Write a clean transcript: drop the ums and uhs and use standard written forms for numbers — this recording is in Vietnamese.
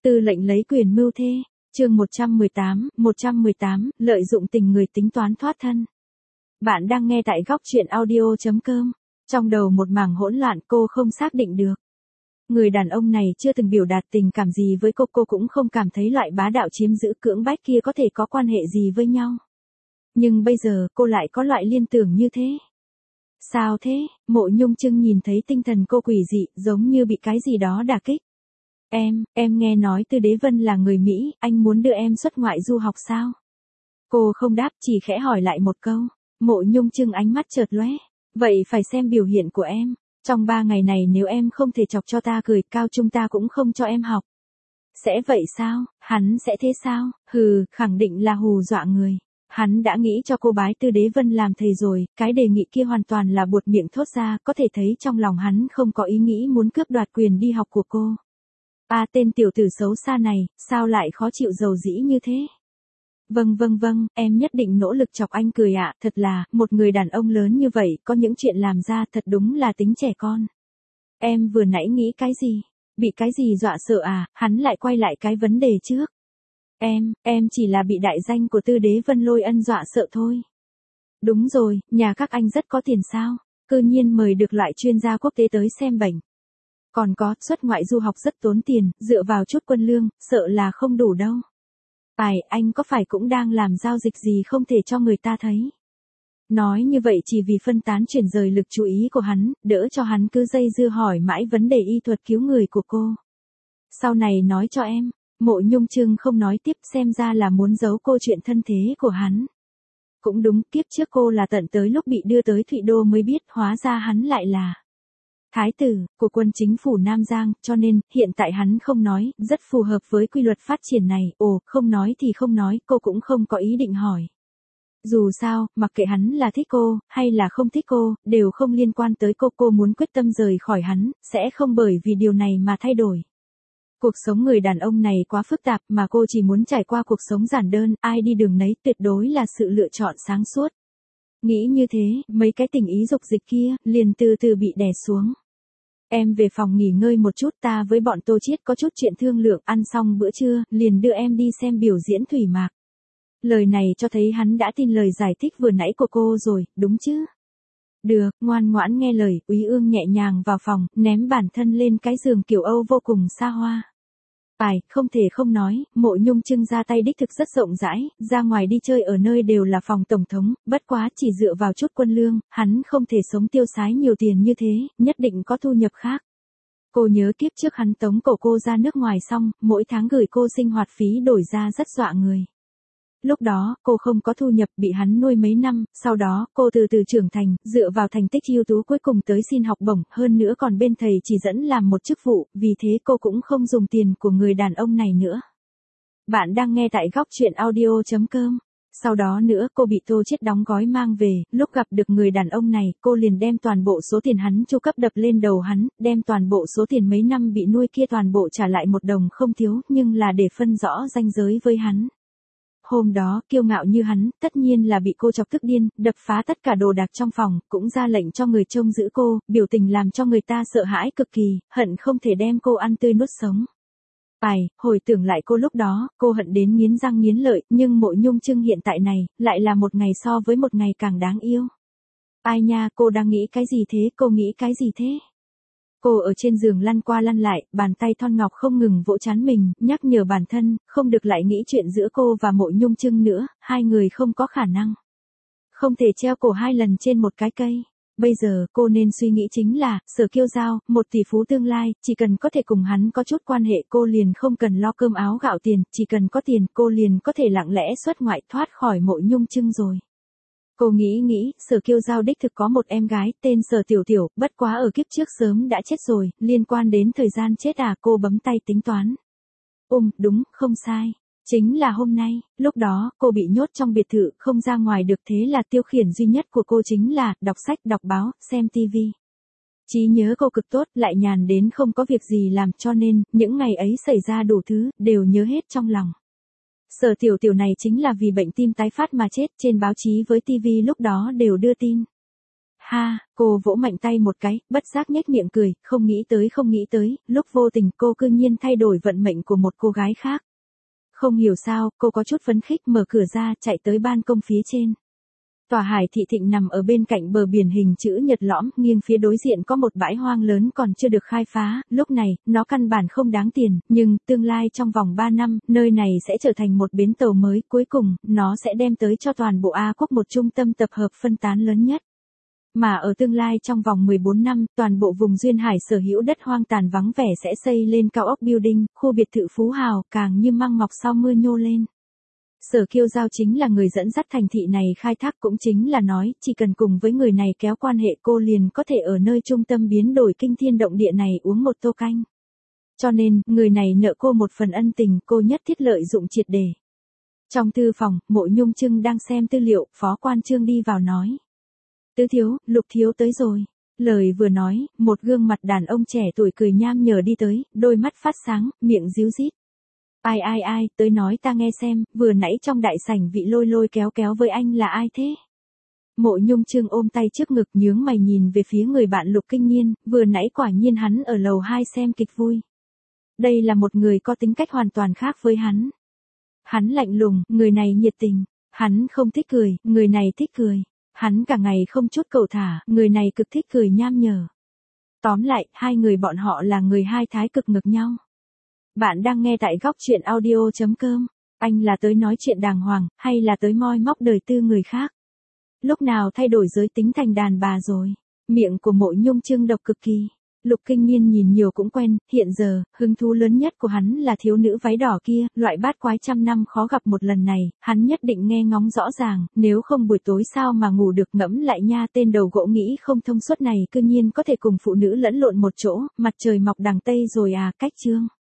Tư lệnh lấy quyền mưu thê, chương 118, lợi dụng tình người tính toán thoát thân. Bạn đang nghe tại góc truyện audio.com. Trong đầu một mảng hỗn loạn, cô không xác định được. Người đàn ông này chưa từng biểu đạt tình cảm gì với cô cũng không cảm thấy loại bá đạo chiếm giữ cưỡng bách kia có thể có quan hệ gì với nhau. Nhưng bây giờ cô lại có loại liên tưởng như thế. Sao thế? Mộ Nhung Trưng nhìn thấy tinh thần cô quỷ dị, giống như bị cái gì đó đả kích. Em nghe nói Tư Đế Vân là người Mỹ, anh muốn đưa em xuất ngoại du học sao? Cô không đáp, chỉ khẽ hỏi lại một câu. Mộ Nhung Trưng ánh mắt chợt lóe. Vậy phải xem biểu hiện của em. Trong 3 ngày này nếu em không thể chọc cho ta cười, cao trung ta cũng không cho em học. Sẽ vậy sao? Hắn sẽ thế sao? Khẳng định là hù dọa người. Hắn đã nghĩ cho cô bái Tư Đế Vân làm thầy rồi, cái đề nghị kia hoàn toàn là buột miệng thốt ra, có thể thấy trong lòng hắn không có ý nghĩ muốn cướp đoạt quyền đi học của cô. Tên tiểu tử xấu xa này, sao lại khó chịu dầu dĩ như thế? Vâng, em nhất định nỗ lực chọc anh cười ạ, thật là, một người đàn ông lớn như vậy, có những chuyện làm ra thật đúng là tính trẻ con. Em vừa nãy nghĩ cái gì? Bị cái gì dọa sợ à? Hắn lại quay lại cái vấn đề trước. Em chỉ là bị đại danh của Tư Đế Vân Lôi Ân dọa sợ thôi. Đúng rồi, nhà các anh rất có tiền sao? Cư nhiên mời được loại chuyên gia quốc tế tới xem bệnh. Còn có, xuất ngoại du học rất tốn tiền, dựa vào chút quân lương, sợ là không đủ đâu. Anh có phải cũng đang làm giao dịch gì không thể cho người ta thấy? Nói như vậy chỉ vì phân tán chuyển rời lực chú ý của hắn, đỡ cho hắn cứ dây dưa hỏi mãi vấn đề y thuật cứu người của cô. Sau này nói cho em. Mộ Nhung Trưng không nói tiếp, xem ra là muốn giấu cô chuyện thân thế của hắn. Cũng đúng, kiếp trước cô là tận tới lúc bị đưa tới Thụy Đô mới biết, hóa ra hắn lại là thái tử của quân chính phủ Nam Giang, cho nên hiện tại hắn không nói, rất phù hợp với quy luật phát triển này. Không nói thì không nói, cô cũng không có ý định hỏi. Dù sao, mặc kệ hắn là thích cô, hay là không thích cô, đều không liên quan tới cô muốn quyết tâm rời khỏi hắn, sẽ không bởi vì điều này mà thay đổi. Cuộc sống người đàn ông này quá phức tạp mà cô chỉ muốn trải qua cuộc sống giản đơn, ai đi đường nấy tuyệt đối là sự lựa chọn sáng suốt. Nghĩ như thế, mấy cái tình ý dục dịch kia, liền từ từ bị đè xuống. Em về phòng nghỉ ngơi một chút, ta với bọn Tô Chiết có chút chuyện thương lượng, ăn xong bữa trưa, liền đưa em đi xem biểu diễn thủy mạc. Lời này cho thấy hắn đã tin lời giải thích vừa nãy của cô rồi, đúng chứ? Được, ngoan ngoãn nghe lời, Úy Ương nhẹ nhàng vào phòng, ném bản thân lên cái giường kiểu Âu vô cùng xa hoa. Không thể không nói, Mộ Nhung Trưng ra tay đích thực rất rộng rãi, ra ngoài đi chơi ở nơi đều là phòng tổng thống, bất quá chỉ dựa vào chút quân lương, hắn không thể sống tiêu sái nhiều tiền như thế, nhất định có thu nhập khác. Cô nhớ kiếp trước hắn tống cổ cô ra nước ngoài xong, mỗi tháng gửi cô sinh hoạt phí đổi ra rất dọa người. Lúc đó, cô không có thu nhập, bị hắn nuôi mấy năm, sau đó, cô từ từ trưởng thành, dựa vào thành tích ưu tú cuối cùng tới xin học bổng, hơn nữa còn bên thầy chỉ dẫn làm một chức vụ, vì thế cô cũng không dùng tiền của người đàn ông này nữa. Bạn đang nghe tại góc truyện audio.com. Sau đó nữa cô bị Tô Chiết đóng gói mang về, lúc gặp được người đàn ông này, cô liền đem toàn bộ số tiền hắn chu cấp đập lên đầu hắn, đem toàn bộ số tiền mấy năm bị nuôi kia toàn bộ trả lại một đồng không thiếu, nhưng là để phân rõ ranh giới với hắn. Hôm đó, kiêu ngạo như hắn, tất nhiên là bị cô chọc tức điên, đập phá tất cả đồ đạc trong phòng, cũng ra lệnh cho người trông giữ cô, biểu tình làm cho người ta sợ hãi cực kỳ, hận không thể đem cô ăn tươi nuốt sống. Hồi tưởng lại cô lúc đó, cô hận đến nghiến răng nghiến lợi, nhưng Mộ Nhung Trưng hiện tại này, lại là một ngày so với một ngày càng đáng yêu. Nha, cô đang nghĩ cái gì thế, cô nghĩ cái gì thế? Cô ở trên giường lăn qua lăn lại, bàn tay thon ngọc không ngừng vỗ trán mình, nhắc nhở bản thân, không được lại nghĩ chuyện giữa cô và Mộ Nhung Trưng nữa, hai người không có khả năng. Không thể treo cổ 2 lần trên một cái cây. Bây giờ cô nên suy nghĩ chính là, Sở Kiêu Giao, một tỷ phú tương lai, chỉ cần có thể cùng hắn có chút quan hệ cô liền không cần lo cơm áo gạo tiền, chỉ cần có tiền cô liền có thể lặng lẽ xuất ngoại thoát khỏi Mộ Nhung Trưng rồi. Cô nghĩ, Sở Kiêu Giao đích thực có một em gái tên Sở Tiểu Tiểu, bất quá ở kiếp trước sớm đã chết rồi, liên quan đến thời gian chết cô bấm tay tính toán. Đúng, không sai. Chính là hôm nay, lúc đó, cô bị nhốt trong biệt thự, không ra ngoài được, thế là tiêu khiển duy nhất của cô chính là, đọc sách, đọc báo, xem TV. Trí nhớ cô cực tốt, lại nhàn đến không có việc gì làm, cho nên, những ngày ấy xảy ra đủ thứ, đều nhớ hết trong lòng. Sở Tiểu Tiểu này chính là vì bệnh tim tái phát mà chết, trên báo chí với TV lúc đó đều đưa tin. Ha, cô vỗ mạnh tay một cái, bất giác nhếch miệng cười, không nghĩ tới, lúc vô tình cô cư nhiên thay đổi vận mệnh của một cô gái khác. Không hiểu sao, cô có chút phấn khích mở cửa ra, chạy tới ban công phía trên. Tòa Hải Thị Thịnh nằm ở bên cạnh bờ biển hình chữ nhật lõm, nghiêng phía đối diện có một bãi hoang lớn còn chưa được khai phá, lúc này, nó căn bản không đáng tiền, nhưng, tương lai trong vòng 3 năm, nơi này sẽ trở thành một bến tàu mới, cuối cùng, nó sẽ đem tới cho toàn bộ A Quốc một trung tâm tập hợp phân tán lớn nhất. Mà ở tương lai trong vòng 14 năm, toàn bộ vùng duyên hải sở hữu đất hoang tàn vắng vẻ sẽ xây lên cao ốc building, khu biệt thự phú hào, càng như măng mọc sau mưa nhô lên. Sở Kiêu Giao chính là người dẫn dắt thành thị này khai thác, cũng chính là nói, chỉ cần cùng với người này kéo quan hệ cô liền có thể ở nơi trung tâm biến đổi kinh thiên động địa này uống một tô canh. Cho nên, người này nợ cô một phần ân tình, cô nhất thiết lợi dụng triệt để. Trong thư phòng, Mộ Nhung Trưng đang xem tư liệu, Phó Quan Trương đi vào nói. Tứ thiếu, Lục thiếu tới rồi. Lời vừa nói, một gương mặt đàn ông trẻ tuổi cười nham nhở đi tới, đôi mắt phát sáng, miệng ríu rít. Ai, tới nói ta nghe xem, vừa nãy trong đại sảnh vị lôi kéo với anh là ai thế? Mộ Nhung Trương ôm tay trước ngực nhướng mày nhìn về phía người bạn Lục Kinh Nhiên, vừa nãy quả nhiên hắn ở lầu 2 xem kịch vui. Đây là một người có tính cách hoàn toàn khác với hắn. Hắn lạnh lùng, người này nhiệt tình. Hắn không thích cười, người này thích cười. Hắn cả ngày không chút cầu thả, người này cực thích cười nham nhở. Tóm lại, hai người bọn họ là người hai thái cực ngược nhau. Bạn đang nghe tại góc truyện audio.com. Anh là tới nói chuyện đàng hoàng, hay là tới moi móc đời tư người khác? Lúc nào thay đổi giới tính thành đàn bà rồi? Miệng của Mộ Nhung Trương độc cực kỳ. Lục Kinh Nhiên nhìn nhiều cũng quen, hiện giờ, hứng thú lớn nhất của hắn là thiếu nữ váy đỏ kia, loại bát quái trăm năm khó gặp một lần này, hắn nhất định nghe ngóng rõ ràng, nếu không buổi tối sao mà ngủ được, ngẫm lại nha, tên đầu gỗ nghĩ không thông suốt này cư nhiên có thể cùng phụ nữ lẫn lộn một chỗ, mặt trời mọc đằng Tây rồi à, cách chương.